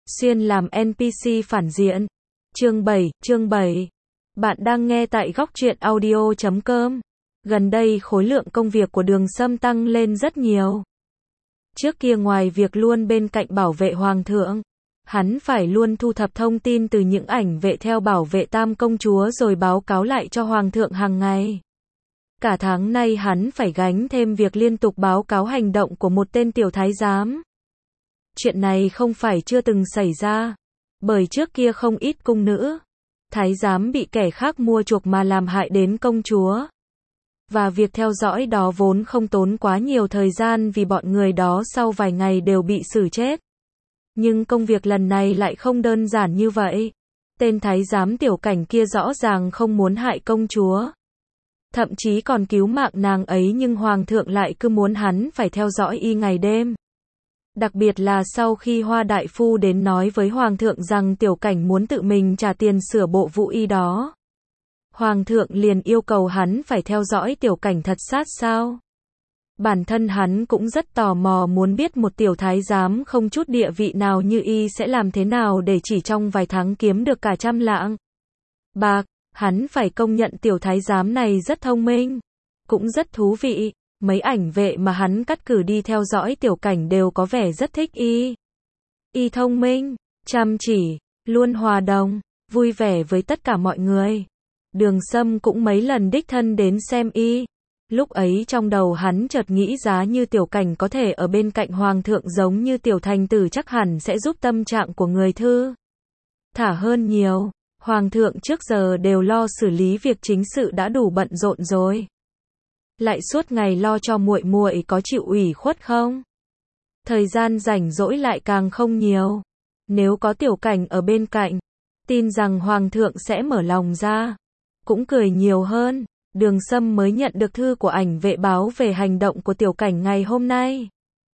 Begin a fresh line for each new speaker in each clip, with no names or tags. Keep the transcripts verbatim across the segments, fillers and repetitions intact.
Xuyên làm en pê xê phản diện. Chương bảy, chương bảy. Bạn đang nghe tại góc truyện audio chấm com. Gần đây khối lượng công việc của Đường Sâm tăng lên rất nhiều. Trước kia ngoài việc luôn bên cạnh bảo vệ hoàng thượng, hắn phải luôn thu thập thông tin từ những ảnh vệ theo bảo vệ tam công chúa rồi báo cáo lại cho hoàng thượng hàng ngày. Cả tháng nay hắn phải gánh thêm việc liên tục báo cáo hành động của một tên tiểu thái giám. Chuyện này không phải chưa từng xảy ra, bởi trước kia không ít cung nữ, thái giám bị kẻ khác mua chuộc mà làm hại đến công chúa. Và việc theo dõi đó vốn không tốn quá nhiều thời gian vì bọn người đó sau vài ngày đều bị xử chết. Nhưng công việc lần này lại không đơn giản như vậy. Tên thái giám tiểu cảnh kia rõ ràng không muốn hại công chúa, thậm chí còn cứu mạng nàng ấy, nhưng hoàng thượng lại cứ muốn hắn phải theo dõi y ngày đêm. Đặc biệt là sau khi Hoa đại phu đến nói với hoàng thượng rằng tiểu cảnh muốn tự mình trả tiền sửa bộ vũ y đó, hoàng thượng liền yêu cầu hắn phải theo dõi tiểu cảnh thật sát sao. Bản thân hắn cũng rất tò mò muốn biết một tiểu thái giám không chút địa vị nào như y sẽ làm thế nào để chỉ trong vài tháng kiếm được cả trăm lạng bạc. Hắn phải công nhận tiểu thái giám này rất thông minh, cũng rất thú vị. Mấy ảnh vệ mà hắn cắt cử đi theo dõi tiểu cảnh đều có vẻ rất thích y. Y thông minh, chăm chỉ, luôn hòa đồng, vui vẻ với tất cả mọi người. Đường Sâm cũng mấy lần đích thân đến xem y. Lúc ấy trong đầu hắn chợt nghĩ giá như tiểu cảnh có thể ở bên cạnh hoàng thượng giống như tiểu thành tử chắc hẳn sẽ giúp tâm trạng của người thư thả hơn nhiều. Hoàng thượng trước giờ đều lo xử lý việc chính sự đã đủ bận rộn rồi, lại suốt ngày lo cho muội muội có chịu ủy khuất không? Thời gian rảnh rỗi lại càng không nhiều. Nếu có tiểu cảnh ở bên cạnh, tin rằng hoàng thượng sẽ mở lòng ra, cũng cười nhiều hơn. Đường Sâm mới nhận được thư của ảnh vệ báo về hành động của tiểu cảnh ngày hôm nay.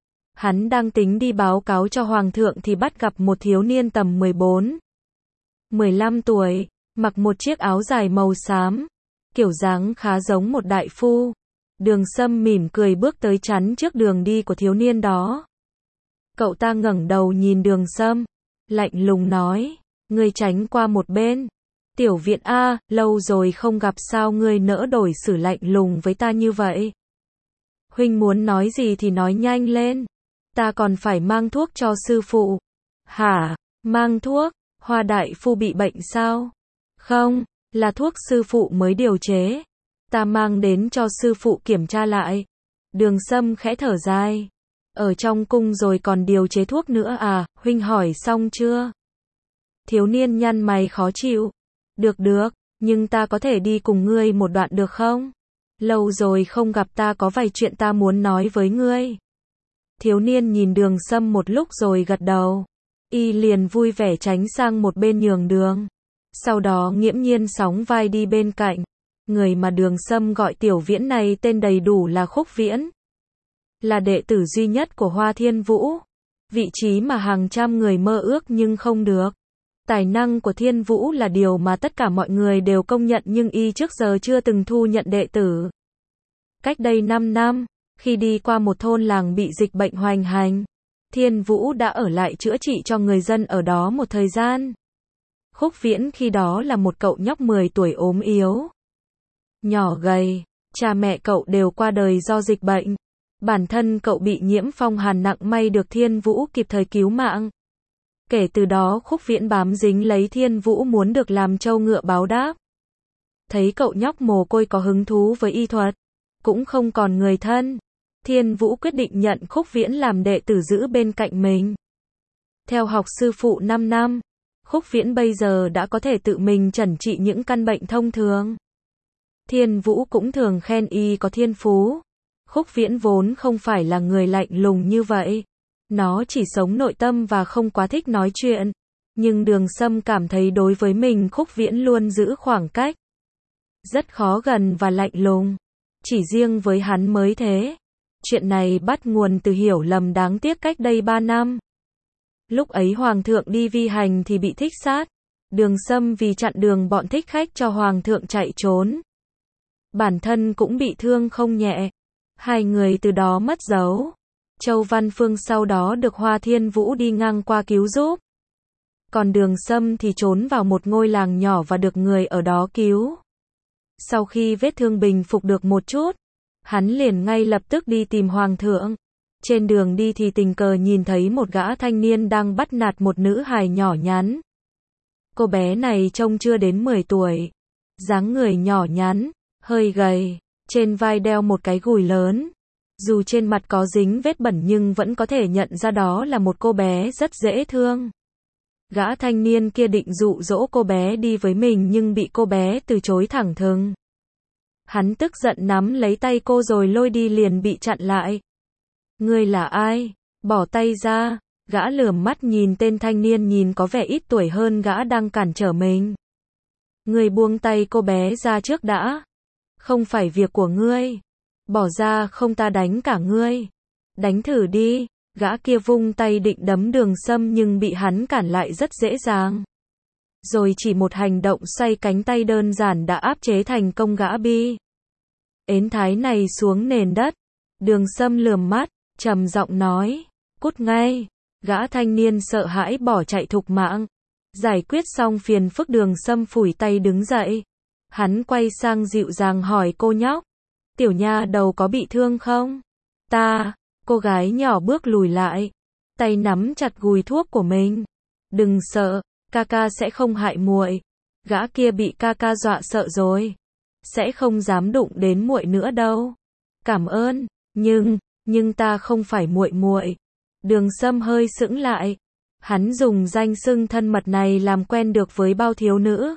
Hắn đang tính đi báo cáo cho hoàng thượng thì bắt gặp một thiếu niên tầm mười bốn, mười lăm tuổi, mặc một chiếc áo dài màu xám, kiểu dáng khá giống một đại phu. Đường Sâm mỉm cười bước tới chắn trước đường đi của thiếu niên đó. Cậu ta ngẩng đầu nhìn Đường Sâm, lạnh lùng nói, ngươi tránh qua một bên. Tiểu viện a, lâu rồi không gặp, sao ngươi nỡ đổi xử lạnh lùng với ta như vậy? Huynh muốn nói gì thì nói nhanh lên, ta còn phải mang thuốc cho sư phụ. Hả, mang thuốc? Hoa đại phu bị bệnh sao? Không, là thuốc sư phụ mới điều chế. Ta mang đến cho sư phụ kiểm tra lại. Đường Sâm khẽ thở dài. Ở trong cung rồi còn điều chế thuốc nữa à, huynh hỏi xong chưa? Thiếu niên nhăn mày khó chịu. Được được, nhưng ta có thể đi cùng ngươi một đoạn được không? Lâu rồi không gặp, ta có vài chuyện ta muốn nói với ngươi. Thiếu niên nhìn Đường Sâm một lúc rồi gật đầu. Y liền vui vẻ tránh sang một bên nhường đường. Sau đó nghiễm nhiên sóng vai đi bên cạnh. Người mà Đường Sâm gọi Tiểu Viễn này tên đầy đủ là Khúc Viễn, là đệ tử duy nhất của Hoa Thiên Vũ, vị trí mà hàng trăm người mơ ước nhưng không được. Tài năng của Thiên Vũ là điều mà tất cả mọi người đều công nhận, nhưng y trước giờ chưa từng thu nhận đệ tử. Cách đây năm năm, khi đi qua một thôn làng bị dịch bệnh hoành hành, Thiên Vũ đã ở lại chữa trị cho người dân ở đó một thời gian. Khúc Viễn khi đó là một cậu nhóc mười tuổi, ốm yếu, nhỏ gầy, cha mẹ cậu đều qua đời do dịch bệnh. Bản thân cậu bị nhiễm phong hàn nặng, may được Thiên Vũ kịp thời cứu mạng. Kể từ đó Khúc Viễn bám dính lấy Thiên Vũ, muốn được làm trâu ngựa báo đáp. Thấy cậu nhóc mồ côi có hứng thú với y thuật, cũng không còn người thân, Thiên Vũ quyết định nhận Khúc Viễn làm đệ tử giữ bên cạnh mình. Theo học sư phụ năm năm, Khúc Viễn bây giờ đã có thể tự mình chẩn trị những căn bệnh thông thường. Thiên Vũ cũng thường khen y có thiên phú. Khúc Viễn vốn không phải là người lạnh lùng như vậy. Nó chỉ sống nội tâm và không quá thích nói chuyện. Nhưng Đường Sâm cảm thấy đối với mình Khúc Viễn luôn giữ khoảng cách, rất khó gần và lạnh lùng. Chỉ riêng với hắn mới thế. Chuyện này bắt nguồn từ hiểu lầm đáng tiếc cách đây ba năm. Lúc ấy hoàng thượng đi vi hành thì bị thích sát. Đường Sâm vì chặn đường bọn thích khách cho hoàng thượng chạy trốn, bản thân cũng bị thương không nhẹ. Hai người từ đó mất dấu. Châu Văn Phương sau đó được Hoa Thiên Vũ đi ngang qua cứu giúp. Còn Đường Sâm thì trốn vào một ngôi làng nhỏ và được người ở đó cứu. Sau khi vết thương bình phục được một chút, hắn liền ngay lập tức đi tìm hoàng thượng. Trên đường đi thì tình cờ nhìn thấy một gã thanh niên đang bắt nạt một nữ hài nhỏ nhắn. Cô bé này trông chưa đến mười tuổi, dáng người nhỏ nhắn, hơi gầy, trên vai đeo một cái gùi lớn. Dù trên mặt có dính vết bẩn nhưng vẫn có thể nhận ra đó là một cô bé rất dễ thương. Gã thanh niên kia định dụ dỗ cô bé đi với mình nhưng bị cô bé từ chối thẳng thừng. Hắn tức giận nắm lấy tay cô rồi lôi đi liền bị chặn lại. Ngươi là ai? Bỏ tay ra. Gã lườm mắt nhìn tên thanh niên nhìn có vẻ ít tuổi hơn gã đang cản trở mình. Ngươi buông tay cô bé ra trước đã. Không phải việc của ngươi. Bỏ ra không ta đánh cả ngươi. Đánh thử đi. Gã kia vung tay định đấm Đường Sâm nhưng bị hắn cản lại rất dễ dàng. Rồi chỉ một hành động xoay cánh tay đơn giản đã áp chế thành công gã bi. Ến thái này xuống nền đất. Đường Sâm lườm mắt, trầm giọng nói, cút ngay. Gã thanh niên sợ hãi bỏ chạy thục mạng. Giải quyết xong phiền phức Đường Sâm phủi tay đứng dậy. Hắn quay sang dịu dàng hỏi cô nhóc. Tiểu nha đầu có bị thương không? Ta, cô gái nhỏ bước lùi lại. Tay nắm chặt gùi thuốc của mình. Đừng sợ, ca ca sẽ không hại muội. Gã kia bị ca ca dọa sợ rồi. Sẽ không dám đụng đến muội nữa đâu. Cảm ơn, nhưng, nhưng ta không phải muội muội. Đường Sâm hơi sững lại. Hắn dùng danh xưng thân mật này làm quen được với bao thiếu nữ.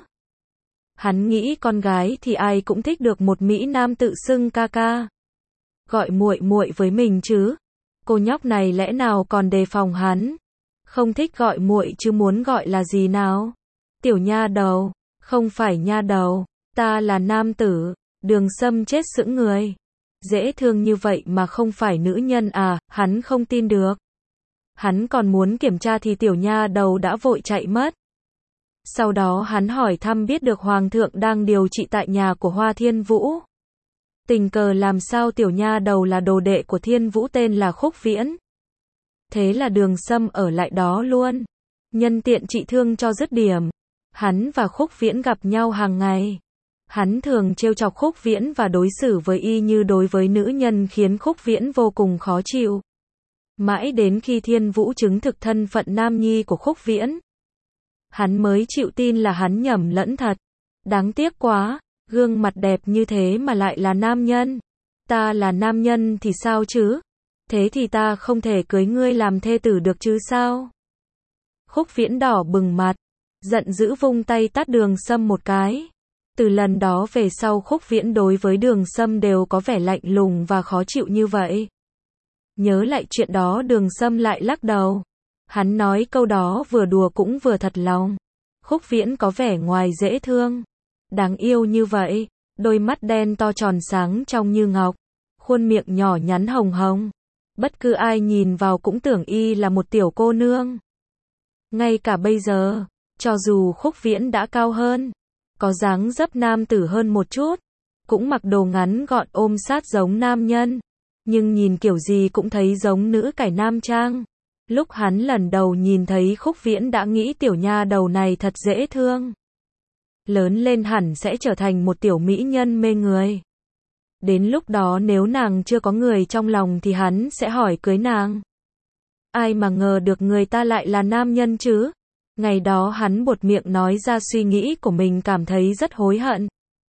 Hắn nghĩ con gái thì ai cũng thích được một mỹ nam tự xưng ca ca. Gọi muội muội với mình chứ. Cô nhóc này lẽ nào còn đề phòng hắn. Không thích gọi muội chứ muốn gọi là gì nào? Tiểu nha đầu, không phải nha đầu, ta là nam tử. Đường Sâm chết sững người. Dễ thương như vậy mà không phải nữ nhân à, hắn không tin được. Hắn còn muốn kiểm tra thì tiểu nha đầu đã vội chạy mất. Sau đó hắn hỏi thăm biết được hoàng thượng đang điều trị tại nhà của Hoa Thiên Vũ. Tình cờ làm sao tiểu nha đầu là đồ đệ của Thiên Vũ tên là Khúc Viễn. Thế là Đường Sâm ở lại đó luôn. Nhân tiện trị thương cho dứt điểm. Hắn và Khúc Viễn gặp nhau hàng ngày. Hắn thường trêu chọc Khúc Viễn và đối xử với y như đối với nữ nhân khiến Khúc Viễn vô cùng khó chịu. Mãi đến khi Thiên Vũ chứng thực thân phận nam nhi của Khúc Viễn. Hắn mới chịu tin là hắn nhầm lẫn thật. Đáng tiếc quá, gương mặt đẹp như thế mà lại là nam nhân. Ta là nam nhân thì sao chứ? Thế thì ta không thể cưới ngươi làm thê tử được chứ sao? Khúc Viễn đỏ bừng mặt, giận dữ vung tay tát Đường Sâm một cái. Từ lần đó về sau Khúc Viễn đối với Đường Sâm đều có vẻ lạnh lùng và khó chịu như vậy. Nhớ lại chuyện đó Đường Sâm lại lắc đầu. Hắn nói câu đó vừa đùa cũng vừa thật lòng. Khúc Viễn có vẻ ngoài dễ thương, đáng yêu như vậy, đôi mắt đen to tròn sáng trong như ngọc, khuôn miệng nhỏ nhắn hồng hồng. Bất cứ ai nhìn vào cũng tưởng y là một tiểu cô nương. Ngay cả bây giờ, cho dù Khúc Viễn đã cao hơn, có dáng dấp nam tử hơn một chút, cũng mặc đồ ngắn gọn ôm sát giống nam nhân, nhưng nhìn kiểu gì cũng thấy giống nữ cải nam trang. Lúc hắn lần đầu nhìn thấy Khúc Viễn đã nghĩ tiểu nha đầu này thật dễ thương. Lớn lên hẳn sẽ trở thành một tiểu mỹ nhân mê người. Đến lúc đó nếu nàng chưa có người trong lòng thì hắn sẽ hỏi cưới nàng. Ai mà ngờ được người ta lại là nam nhân chứ. Ngày đó hắn buột miệng nói ra suy nghĩ của mình cảm thấy rất hối hận.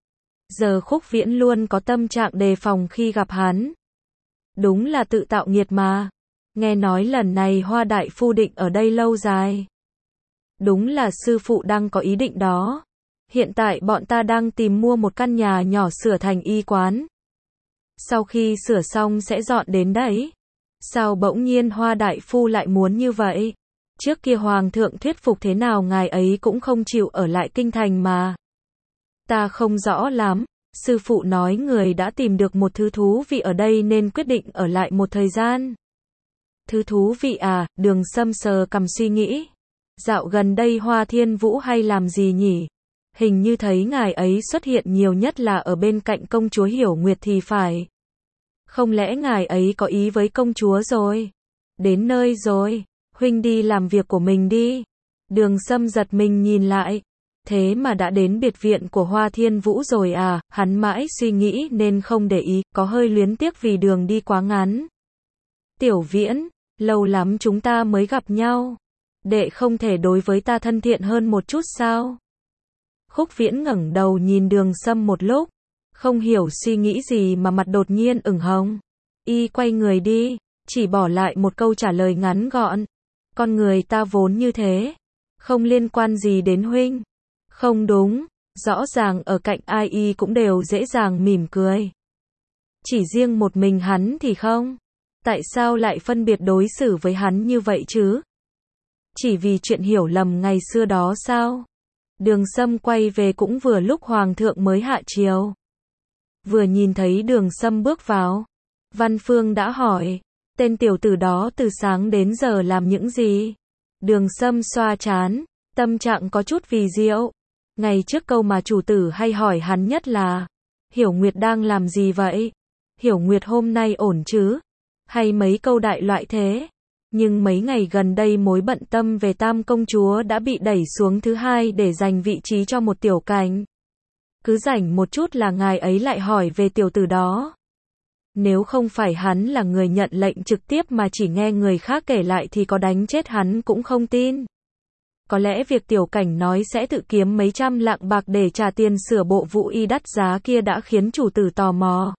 Giờ Khúc Viễn luôn có tâm trạng đề phòng khi gặp hắn. Đúng là tự tạo nghiệt mà. Nghe nói lần này Hoa đại phu định ở đây lâu dài. Đúng là sư phụ đang có ý định đó. Hiện tại bọn ta đang tìm mua một căn nhà nhỏ sửa thành y quán. Sau khi sửa xong sẽ dọn đến đấy. Sao bỗng nhiên Hoa đại phu lại muốn như vậy? Trước kia hoàng thượng thuyết phục thế nào ngài ấy cũng không chịu ở lại kinh thành mà. Ta không rõ lắm. Sư phụ nói người đã tìm được một thứ thú vị ở đây nên quyết định ở lại một thời gian. Thứ thú vị à? Đường Sâm sờ cằm suy nghĩ. Dạo gần đây Hoa Thiên Vũ hay làm gì nhỉ? Hình như thấy ngài ấy xuất hiện nhiều nhất là ở bên cạnh công chúa Hiểu Nguyệt thì phải. Không lẽ ngài ấy có ý với công chúa rồi? Đến nơi rồi, huynh đi làm việc của mình đi. Đường Sâm giật mình nhìn lại. Thế mà đã đến biệt viện của Hoa Thiên Vũ rồi à, hắn mãi suy nghĩ nên không để ý, có hơi luyến tiếc vì đường đi quá ngắn. Tiểu Viễn, lâu lắm chúng ta mới gặp nhau. Đệ không thể đối với ta thân thiện hơn một chút sao? Khúc Viễn ngẩng đầu nhìn Đường Sâm một lúc, không hiểu suy nghĩ gì mà mặt đột nhiên ửng hồng. Y quay người đi, chỉ bỏ lại một câu trả lời ngắn gọn. Con người ta vốn như thế, không liên quan gì đến huynh. Không đúng, rõ ràng ở cạnh ai y cũng đều dễ dàng mỉm cười. Chỉ riêng một mình hắn thì không. Tại sao lại phân biệt đối xử với hắn như vậy chứ? Chỉ vì chuyện hiểu lầm ngày xưa đó sao? Đường Sâm quay về cũng vừa lúc Hoàng thượng mới hạ chiều. Vừa nhìn thấy Đường Sâm bước vào, Văn Phương đã hỏi, tên tiểu tử đó từ sáng đến giờ làm những gì? Đường Sâm xoa trán, tâm trạng có chút vì diệu. Ngày trước câu mà chủ tử hay hỏi hắn nhất là, Hiểu Nguyệt đang làm gì vậy? Hiểu Nguyệt hôm nay ổn chứ? Hay mấy câu đại loại thế? Nhưng mấy ngày gần đây mối bận tâm về Tam công chúa đã bị đẩy xuống thứ hai để giành vị trí cho một tiểu cảnh. Cứ rảnh một chút là ngài ấy lại hỏi về tiểu tử đó. Nếu không phải hắn là người nhận lệnh trực tiếp mà chỉ nghe người khác kể lại thì có đánh chết hắn cũng không tin. Có lẽ việc tiểu cảnh nói sẽ tự kiếm mấy trăm lạng bạc để trả tiền sửa bộ vũ y đắt giá kia đã khiến chủ tử tò mò.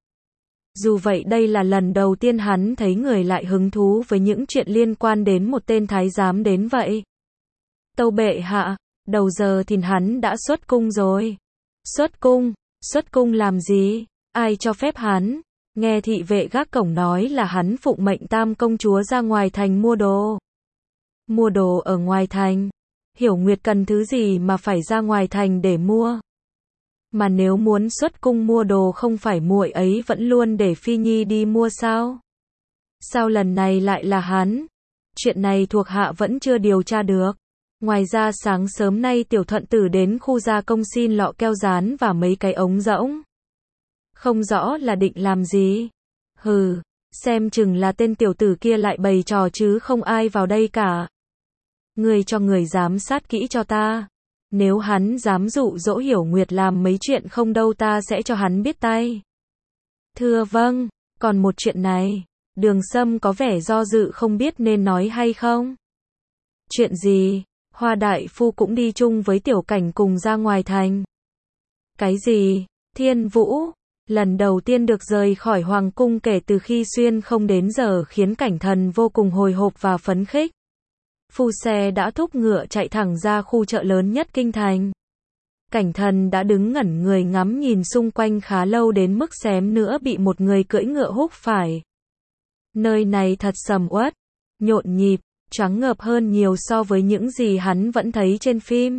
Dù vậy đây là lần đầu tiên hắn thấy người lại hứng thú với những chuyện liên quan đến một tên thái giám đến vậy. Tâu bệ hạ, đầu giờ thì hắn đã xuất cung rồi. Xuất cung? Xuất cung làm gì? Ai cho phép hắn? Nghe thị vệ gác cổng nói là hắn phụng mệnh Tam công chúa ra ngoài thành mua đồ. Mua đồ ở ngoài thành? Hiểu Nguyệt cần thứ gì mà phải ra ngoài thành để mua? Mà nếu muốn xuất cung mua đồ không phải muội ấy vẫn luôn để Phi Nhi đi mua sao? Sao lần này lại là hắn? Chuyện này thuộc hạ vẫn chưa điều tra được. Ngoài ra sáng sớm nay tiểu thuận tử đến khu gia công xin lọ keo dán và mấy cái ống rỗng. Không rõ là định làm gì. Hừ, xem chừng là tên tiểu tử kia lại bày trò chứ không ai vào đây cả. Ngươi cho người giám sát kỹ cho ta. Nếu hắn dám dụ dỗ Hiểu Nguyệt làm mấy chuyện không đâu ta sẽ cho hắn biết tay. Thưa vâng, còn một chuyện này. Đường Sâm có vẻ do dự không biết nên nói hay không. Chuyện gì? Hoa đại phu cũng đi chung với tiểu cảnh cùng ra ngoài thành. Cái gì? Thiên Vũ, lần đầu tiên được rời khỏi hoàng cung kể từ khi xuyên không đến giờ khiến cảnh thần vô cùng hồi hộp và phấn khích. Phu xe đã thúc ngựa chạy thẳng ra khu chợ lớn nhất kinh thành. Cảnh thần đã đứng ngẩn người ngắm nhìn xung quanh khá lâu đến mức xém nữa bị một người cưỡi ngựa húc phải. Nơi này thật sầm uất, nhộn nhịp, choáng ngợp hơn nhiều so với những gì hắn vẫn thấy trên phim.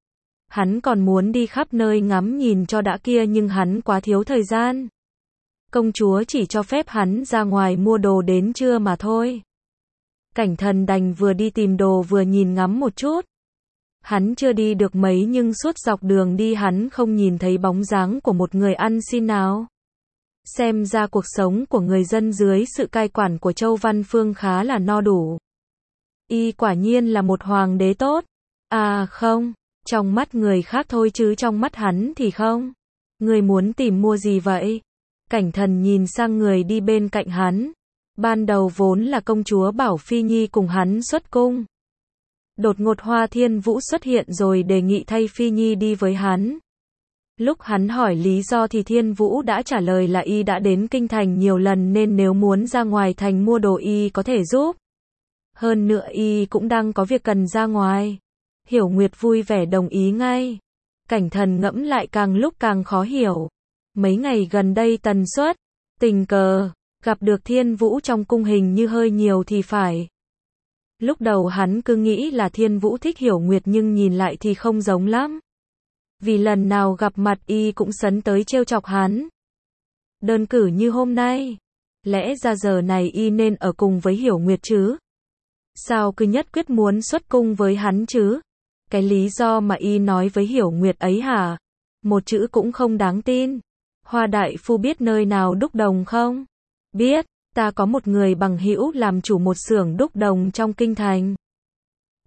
Hắn còn muốn đi khắp nơi ngắm nhìn cho đã kia nhưng hắn quá thiếu thời gian. Công chúa chỉ cho phép hắn ra ngoài mua đồ đến trưa mà thôi. Cảnh thần đành vừa đi tìm đồ vừa nhìn ngắm một chút. Hắn chưa đi được mấy nhưng suốt dọc đường đi hắn không nhìn thấy bóng dáng của một người ăn xin nào. Xem ra cuộc sống của người dân dưới sự cai quản của Châu Văn Phương khá là no đủ. Y quả nhiên là một hoàng đế tốt. À không, trong mắt người khác thôi chứ trong mắt hắn thì không. Người muốn tìm mua gì vậy? Cảnh thần nhìn sang người đi bên cạnh hắn. Ban đầu vốn là công chúa bảo Phi Nhi cùng hắn xuất cung. Đột ngột Hoa Thiên Vũ xuất hiện rồi đề nghị thay Phi Nhi đi với hắn. Lúc hắn hỏi lý do thì Thiên Vũ đã trả lời là y đã đến kinh thành nhiều lần nên nếu muốn ra ngoài thành mua đồ y có thể giúp. Hơn nữa y cũng đang có việc cần ra ngoài. Hiểu Nguyệt vui vẻ đồng ý ngay. Cảnh thần ngẫm lại càng lúc càng khó hiểu. Mấy ngày gần đây tần suất, tình cờ, gặp được Thiên Vũ trong cung hình như hơi nhiều thì phải. Lúc đầu hắn cứ nghĩ là Thiên Vũ thích Hiểu Nguyệt nhưng nhìn lại thì không giống lắm. Vì lần nào gặp mặt y cũng sấn tới trêu chọc hắn. Đơn cử như hôm nay. Lẽ ra giờ này y nên ở cùng với Hiểu Nguyệt chứ. Sao cứ nhất quyết muốn xuất cung với hắn chứ? Cái lý do mà y nói với Hiểu Nguyệt ấy hả? Một chữ cũng không đáng tin. Hoa đại phu biết nơi nào đúc đồng không? Biết, ta có một người bằng hữu làm chủ một xưởng đúc đồng trong kinh thành.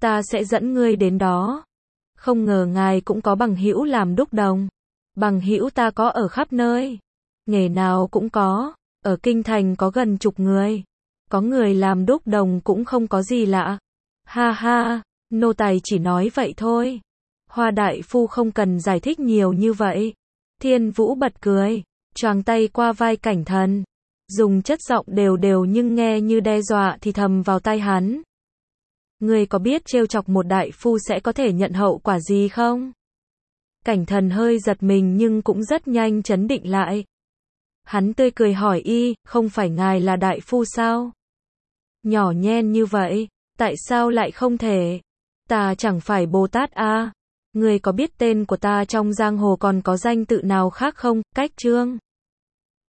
ta sẽ dẫn ngươi đến đó. Không ngờ ngài cũng có bằng hữu làm đúc đồng. Bằng hữu ta có ở khắp nơi. Nghề nào cũng có. Ở kinh thành có gần chục người. Có người làm đúc đồng cũng không có gì lạ. Ha ha, nô tài chỉ nói vậy thôi. Hoa đại phu không cần giải thích nhiều như vậy. Thiên Vũ bật cười, choàng tay qua vai Cảnh Thần, dùng chất giọng đều đều nhưng nghe như đe dọa thì thầm vào tai hắn. Ngươi có biết trêu chọc một đại phu sẽ có thể nhận hậu quả gì không? Cảnh Thần hơi giật mình nhưng cũng rất nhanh trấn định lại. Hắn tươi cười hỏi y, không phải ngài là đại phu sao? Nhỏ nhen như vậy, tại sao lại không thể? Ta chẳng phải Bồ Tát à? Ngươi có biết tên của ta trong giang hồ còn có danh tự nào khác không? Cách Trương.